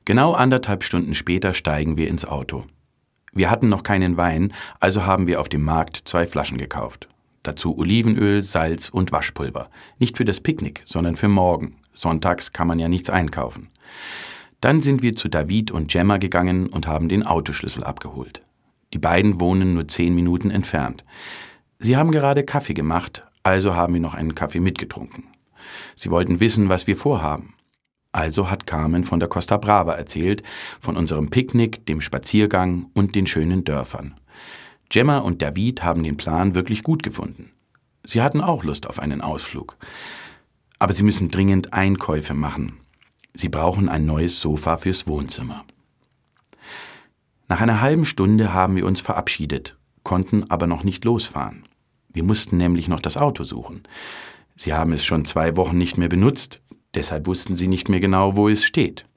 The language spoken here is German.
Genau 1,5 Stunden später steigen wir ins Auto. Wir hatten noch keinen Wein, also haben wir auf dem Markt 2 Flaschen gekauft. Dazu Olivenöl, Salz und Waschpulver. Nicht für das Picknick, sondern für morgen. Sonntags kann man ja nichts einkaufen. Dann sind wir zu David und Gemma gegangen und haben den Autoschlüssel abgeholt. Die beiden wohnen nur 10 Minuten entfernt. Sie haben gerade Kaffee gemacht, also haben wir noch einen Kaffee mitgetrunken. Sie wollten wissen, was wir vorhaben. Also hat Carmen von der Costa Brava erzählt, von unserem Picknick, dem Spaziergang und den schönen Dörfern. Gemma und David haben den Plan wirklich gut gefunden. Sie hatten auch Lust auf einen Ausflug. Aber sie müssen dringend Einkäufe machen. Sie brauchen ein neues Sofa fürs Wohnzimmer. Nach einer halben Stunde haben wir uns verabschiedet, konnten aber noch nicht losfahren. Wir mussten nämlich noch das Auto suchen. Sie haben es schon 2 Wochen nicht mehr benutzt, deshalb wussten sie nicht mehr genau, wo es steht.